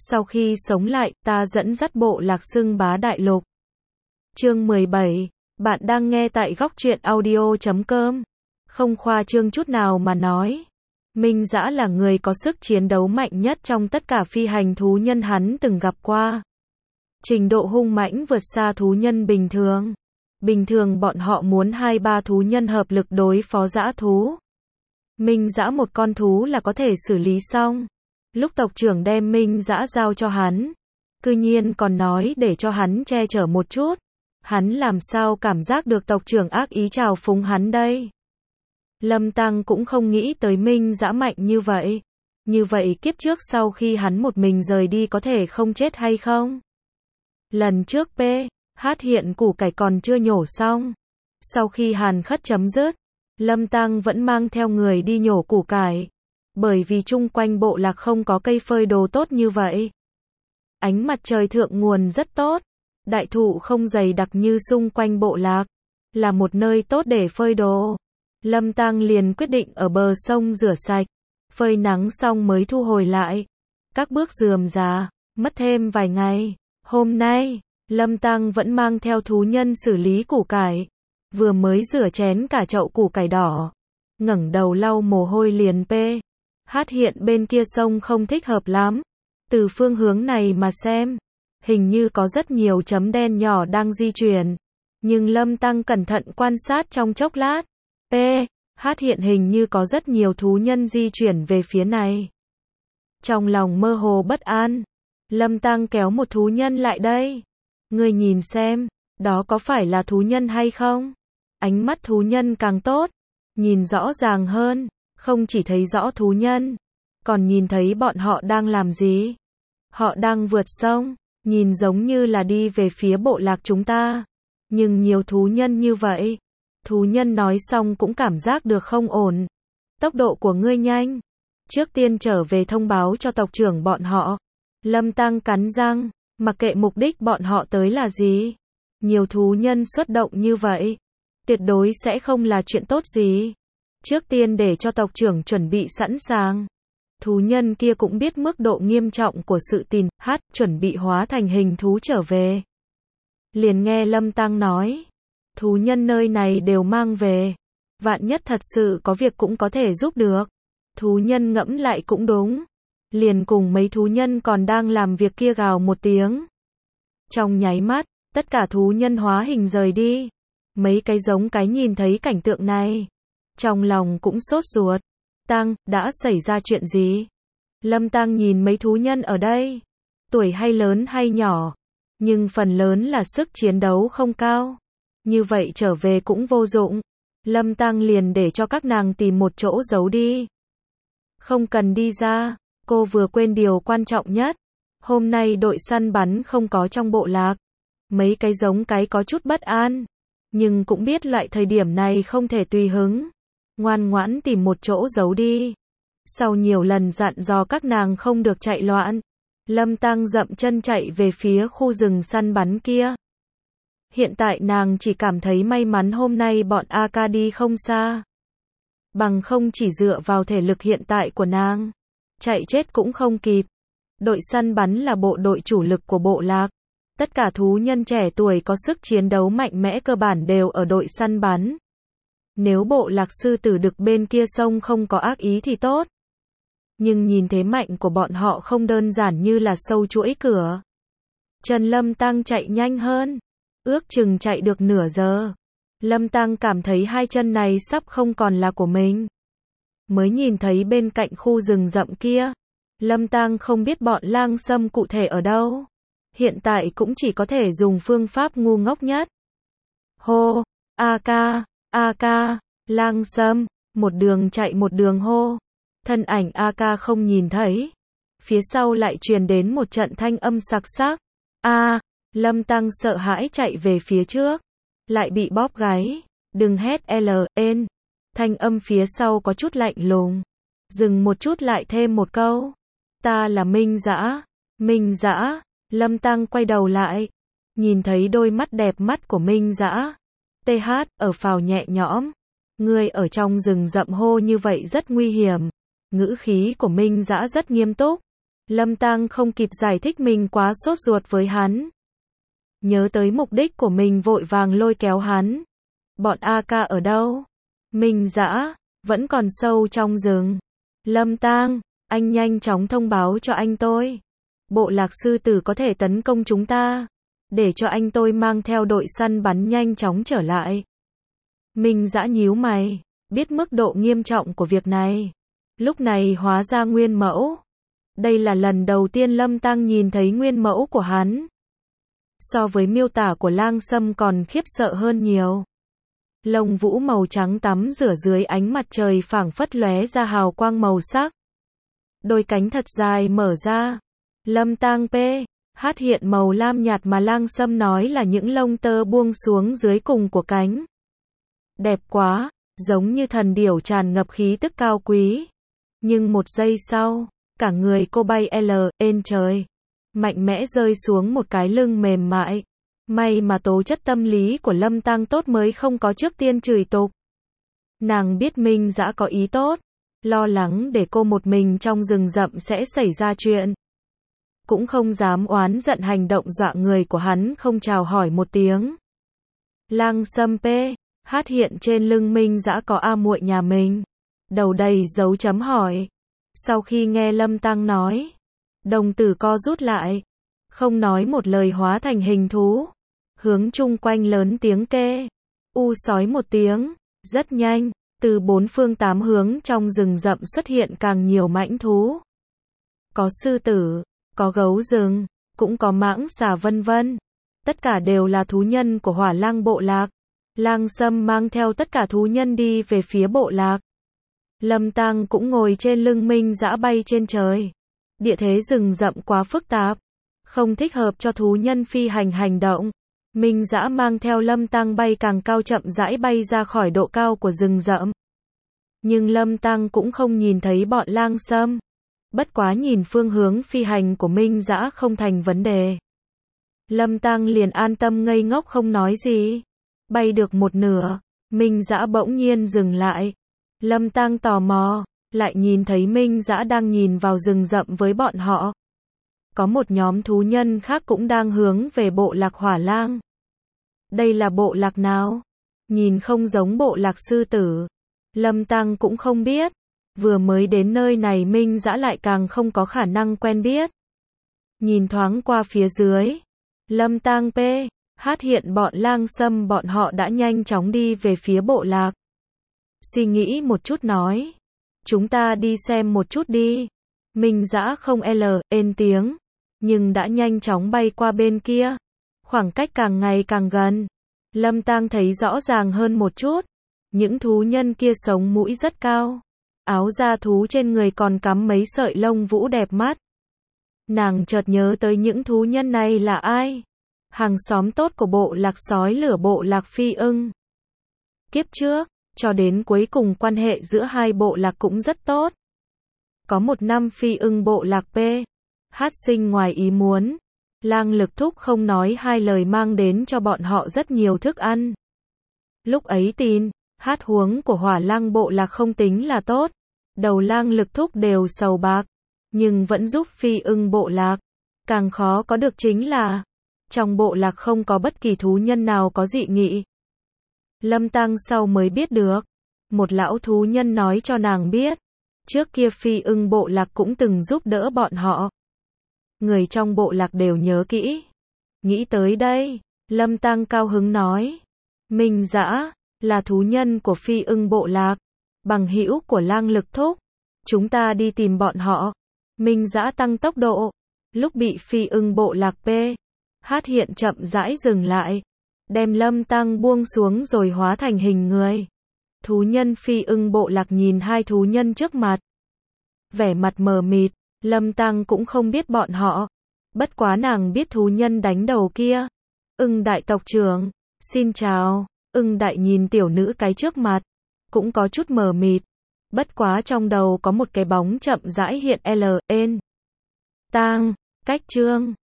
Sau khi sống lại, ta dẫn dắt bộ lạc xưng bá đại lục. Chương 17. Bạn đang nghe tại góc truyện audio.com. Không khoa trương chút nào mà nói. Minh Dã là người có sức chiến đấu mạnh nhất trong tất cả phi hành thú nhân hắn từng gặp qua. Trình độ hung mãnh vượt xa thú nhân bình thường. Bình thường bọn họ muốn 2-3 thú nhân hợp lực đối phó dã thú. Minh Dã một con thú là có thể xử lý xong. Lúc tộc trưởng đem Minh Dã giao cho hắn, cư nhiên còn nói để cho hắn che chở một chút. Hắn làm sao cảm giác được tộc trưởng ác ý trào phúng hắn đây? Lâm Tăng cũng không nghĩ tới Minh Dã mạnh như vậy. Như vậy kiếp trước sau khi hắn một mình rời đi có thể không chết hay không? Lần trước hát hiện củ cải còn chưa nhổ xong. Sau khi hàn khất chấm dứt, Lâm Tăng vẫn mang theo người đi nhổ củ cải. Bởi vì chung quanh bộ lạc không có cây phơi đồ tốt như vậy. Ánh mặt trời thượng nguồn rất tốt. Đại thụ không dày đặc như xung quanh bộ lạc. Là một nơi tốt để phơi đồ. Lâm Tăng liền quyết định ở bờ sông rửa sạch. Phơi nắng xong mới thu hồi lại. Các bước rườm rà, mất thêm vài ngày. Hôm nay, Lâm Tăng vẫn mang theo thú nhân xử lý củ cải. Vừa mới rửa chén cả chậu củ cải đỏ. Ngẩng đầu lau mồ hôi liền hát hiện bên kia sông không thích hợp lắm. Từ phương hướng này mà xem, hình như có rất nhiều chấm đen nhỏ đang di chuyển. Nhưng Lâm Tăng cẩn thận quan sát trong chốc lát. Hát hiện hình như có rất nhiều thú nhân di chuyển về phía này. Trong lòng mơ hồ bất an, Lâm Tăng kéo một thú nhân lại đây. Ngươi nhìn xem, đó có phải là thú nhân hay không? Ánh mắt thú nhân càng tốt, nhìn rõ ràng hơn. Không chỉ thấy rõ thú nhân, còn nhìn thấy bọn họ đang làm gì. Họ đang vượt sông, nhìn giống như là đi về phía bộ lạc chúng ta. Nhưng nhiều thú nhân như vậy. Thú nhân nói xong cũng cảm giác được không ổn. Tốc độ của ngươi nhanh. Trước tiên trở về thông báo cho tộc trưởng bọn họ. Lâm Tăng cắn răng, mặc kệ mục đích bọn họ tới là gì. Nhiều thú nhân xuất động như vậy. Tuyệt đối sẽ không là chuyện tốt gì. Trước tiên để cho tộc trưởng chuẩn bị sẵn sàng. Thú nhân kia cũng biết mức độ nghiêm trọng của sự tình, chuẩn bị hóa thành hình thú trở về. Liền nghe Lâm Tăng nói, thú nhân nơi này đều mang về. Vạn nhất thật sự có việc cũng có thể giúp được. Thú nhân ngẫm lại cũng đúng. Liền cùng mấy thú nhân còn đang làm việc kia gào một tiếng. Trong nháy mắt, tất cả thú nhân hóa hình rời đi. Mấy cái giống cái nhìn thấy cảnh tượng này. Trong lòng cũng sốt ruột. Tăng, đã xảy ra chuyện gì? Lâm Tăng nhìn mấy thú nhân ở đây. Tuổi hay lớn hay nhỏ. Nhưng phần lớn là sức chiến đấu không cao. Như vậy trở về cũng vô dụng. Lâm Tăng liền để cho các nàng tìm một chỗ giấu đi. Không cần đi ra. Cô vừa quên điều quan trọng nhất. Hôm nay đội săn bắn không có trong bộ lạc. Mấy cái giống cái có chút bất an. Nhưng cũng biết loại thời điểm này không thể tùy hứng. Ngoan ngoãn tìm một chỗ giấu đi. Sau nhiều lần dặn dò các nàng không được chạy loạn, Lâm Tăng dậm chân chạy về phía khu rừng săn bắn kia. Hiện tại nàng chỉ cảm thấy may mắn hôm nay bọn AK đi không xa. Bằng không chỉ dựa vào thể lực hiện tại của nàng, chạy chết cũng không kịp. Đội săn bắn là bộ đội chủ lực của bộ lạc. Tất cả thú nhân trẻ tuổi có sức chiến đấu mạnh mẽ cơ bản đều ở đội săn bắn. Nếu bộ lạc sư tử đực bên kia sông không có ác ý thì tốt. Nhưng nhìn thế mạnh của bọn họ không đơn giản như là sâu chuỗi cửa. Trần Lâm Tăng chạy nhanh hơn. Ước chừng chạy được nửa giờ. Lâm Tăng cảm thấy hai chân này sắp không còn là của mình. Mới nhìn thấy bên cạnh khu rừng rậm kia. Lâm Tăng không biết bọn lang sâm cụ thể ở đâu. Hiện tại cũng chỉ có thể dùng phương pháp ngu ngốc nhất. Hô, AK, lang sâm, một đường chạy một đường hô. Thân ảnh AK không nhìn thấy. Phía sau lại truyền đến một trận thanh âm sặc sắc. Lâm Tăng sợ hãi chạy về phía trước. Lại bị bóp gáy. Đừng hét LN. Thanh âm phía sau có chút lạnh lùng. Dừng một chút lại thêm một câu. Ta là Minh Dã. Minh Dã. Lâm Tăng quay đầu lại. Nhìn thấy đôi mắt đẹp mắt của Minh Dã. TH, ở phào nhẹ nhõm. Ngươi ở trong rừng rậm hô như vậy rất nguy hiểm. Ngữ khí của Minh Dã rất nghiêm túc. Lâm Tang không kịp giải thích mình quá sốt ruột với hắn. Nhớ tới mục đích của mình vội vàng lôi kéo hắn. Bọn A Ca ở đâu? Minh Dã, vẫn còn sâu trong rừng. Lâm Tang, anh nhanh chóng thông báo cho anh tôi. Bộ lạc sư tử có thể tấn công chúng ta. Để cho anh tôi mang theo đội săn bắn nhanh chóng trở lại. Minh Dã nhíu mày, biết mức độ nghiêm trọng của việc này. Lúc này hóa ra nguyên mẫu. Đây là lần đầu tiên Lâm Tang nhìn thấy nguyên mẫu của hắn. So với miêu tả của Lang Sâm còn khiếp sợ hơn nhiều. Lông vũ màu trắng tắm rửa dưới ánh mặt trời phảng phất lóe ra hào quang màu sắc. Đôi cánh thật dài mở ra. Lâm Tang hát hiện màu lam nhạt mà Lang Sâm nói là những lông tơ buông xuống dưới cùng của cánh. Đẹp quá, giống như thần điểu tràn ngập khí tức cao quý. Nhưng một giây sau, cả người cô bay lên trời. Mạnh mẽ rơi xuống một cái lưng mềm mại. May mà tố chất tâm lý của Lâm Tang tốt mới không có trước tiên chửi tục. Nàng biết Minh Dã có ý tốt, lo lắng để cô một mình trong rừng rậm sẽ xảy ra chuyện. Cũng không dám oán giận hành động dọa người của hắn không chào hỏi một tiếng. Lang Sâm hát hiện trên lưng Minh Dã có A muội nhà mình. Đầu đầy dấu chấm hỏi. Sau khi nghe Lâm Tang nói, đồng tử co rút lại, không nói một lời hóa thành hình thú, hướng chung quanh lớn tiếng kê, sói một tiếng, rất nhanh, từ bốn phương tám hướng trong rừng rậm xuất hiện càng nhiều mãnh thú. Có sư tử, có gấu rừng, cũng có mãng xà vân vân. Tất cả đều là thú nhân của Hỏa Lang bộ lạc. Lang Sâm mang theo tất cả thú nhân đi về phía bộ lạc. Lâm Tang cũng ngồi trên lưng Minh Dã bay trên trời. Địa thế rừng rậm quá phức tạp, không thích hợp cho thú nhân phi hành hành động. Minh Dã mang theo Lâm Tang bay càng cao chậm rãi bay ra khỏi độ cao của rừng rậm. Nhưng Lâm Tang cũng không nhìn thấy bọn Lang Sâm. Bất quá nhìn phương hướng phi hành của Minh Dã không thành vấn đề. Lâm Tang liền an tâm ngây ngốc không nói gì. Bay được một nửa, Minh Dã bỗng nhiên dừng lại. Lâm Tang tò mò, lại nhìn thấy Minh Dã đang nhìn vào rừng rậm với bọn họ. Có một nhóm thú nhân khác cũng đang hướng về bộ lạc Hỏa Lang. Đây là bộ lạc nào? Nhìn không giống bộ lạc sư tử. Lâm Tang cũng không biết. Vừa mới đến nơi này Minh Dã lại càng không có khả năng quen biết. Nhìn thoáng qua phía dưới. Lâm Tang hát hiện bọn Lang Sâm bọn họ đã nhanh chóng đi về phía bộ lạc. Suy nghĩ một chút nói. Chúng ta đi xem một chút đi. Minh Dã không lên tiếng. Nhưng đã nhanh chóng bay qua bên kia. Khoảng cách càng ngày càng gần. Lâm Tang thấy rõ ràng hơn một chút. Những thú nhân kia sống mũi rất cao. Áo da thú trên người còn cắm mấy sợi lông vũ đẹp mắt. Nàng chợt nhớ tới những thú nhân này là ai? Hàng xóm tốt của bộ lạc sói lửa bộ lạc Phi Ưng. Kiếp trước, cho đến cuối cùng quan hệ giữa hai bộ lạc cũng rất tốt. Có một năm Phi Ưng bộ lạc hát sinh ngoài ý muốn. Lang Lực Thúc không nói hai lời mang đến cho bọn họ rất nhiều thức ăn. Lúc ấy tin, hát huống của Hỏa Lang bộ lạc không tính là tốt. Đầu Lang Lực Thúc đều sầu bạc. Nhưng vẫn giúp Phi Ưng bộ lạc. Càng khó có được chính là trong bộ lạc không có bất kỳ thú nhân nào có dị nghị. Lâm Tang sau mới biết được. Một lão thú nhân nói cho nàng biết. Trước kia Phi Ưng bộ lạc cũng từng giúp đỡ bọn họ. Người trong bộ lạc đều nhớ kỹ. Nghĩ tới đây, Lâm Tang cao hứng nói. Minh Dã là thú nhân của Phi Ưng bộ lạc. Bằng hữu của Lang Lực Thúc. Chúng ta đi tìm bọn họ. Minh Dã tăng tốc độ. Lúc bị Phi Ưng bộ lạc hát hiện chậm rãi dừng lại. Đem Lâm Tang buông xuống rồi hóa thành hình người. Thú nhân Phi Ưng bộ lạc nhìn hai thú nhân trước mặt. Vẻ mặt mờ mịt, Lâm Tang cũng không biết bọn họ. Bất quá nàng biết thú nhân đánh đầu kia. Ưng đại tộc trưởng, xin chào. Ưng đại nhìn tiểu nữ cái trước mặt. Cũng có chút mờ mịt. Bất quá trong đầu có một cái bóng chậm rãi hiện Tang, cách Trương.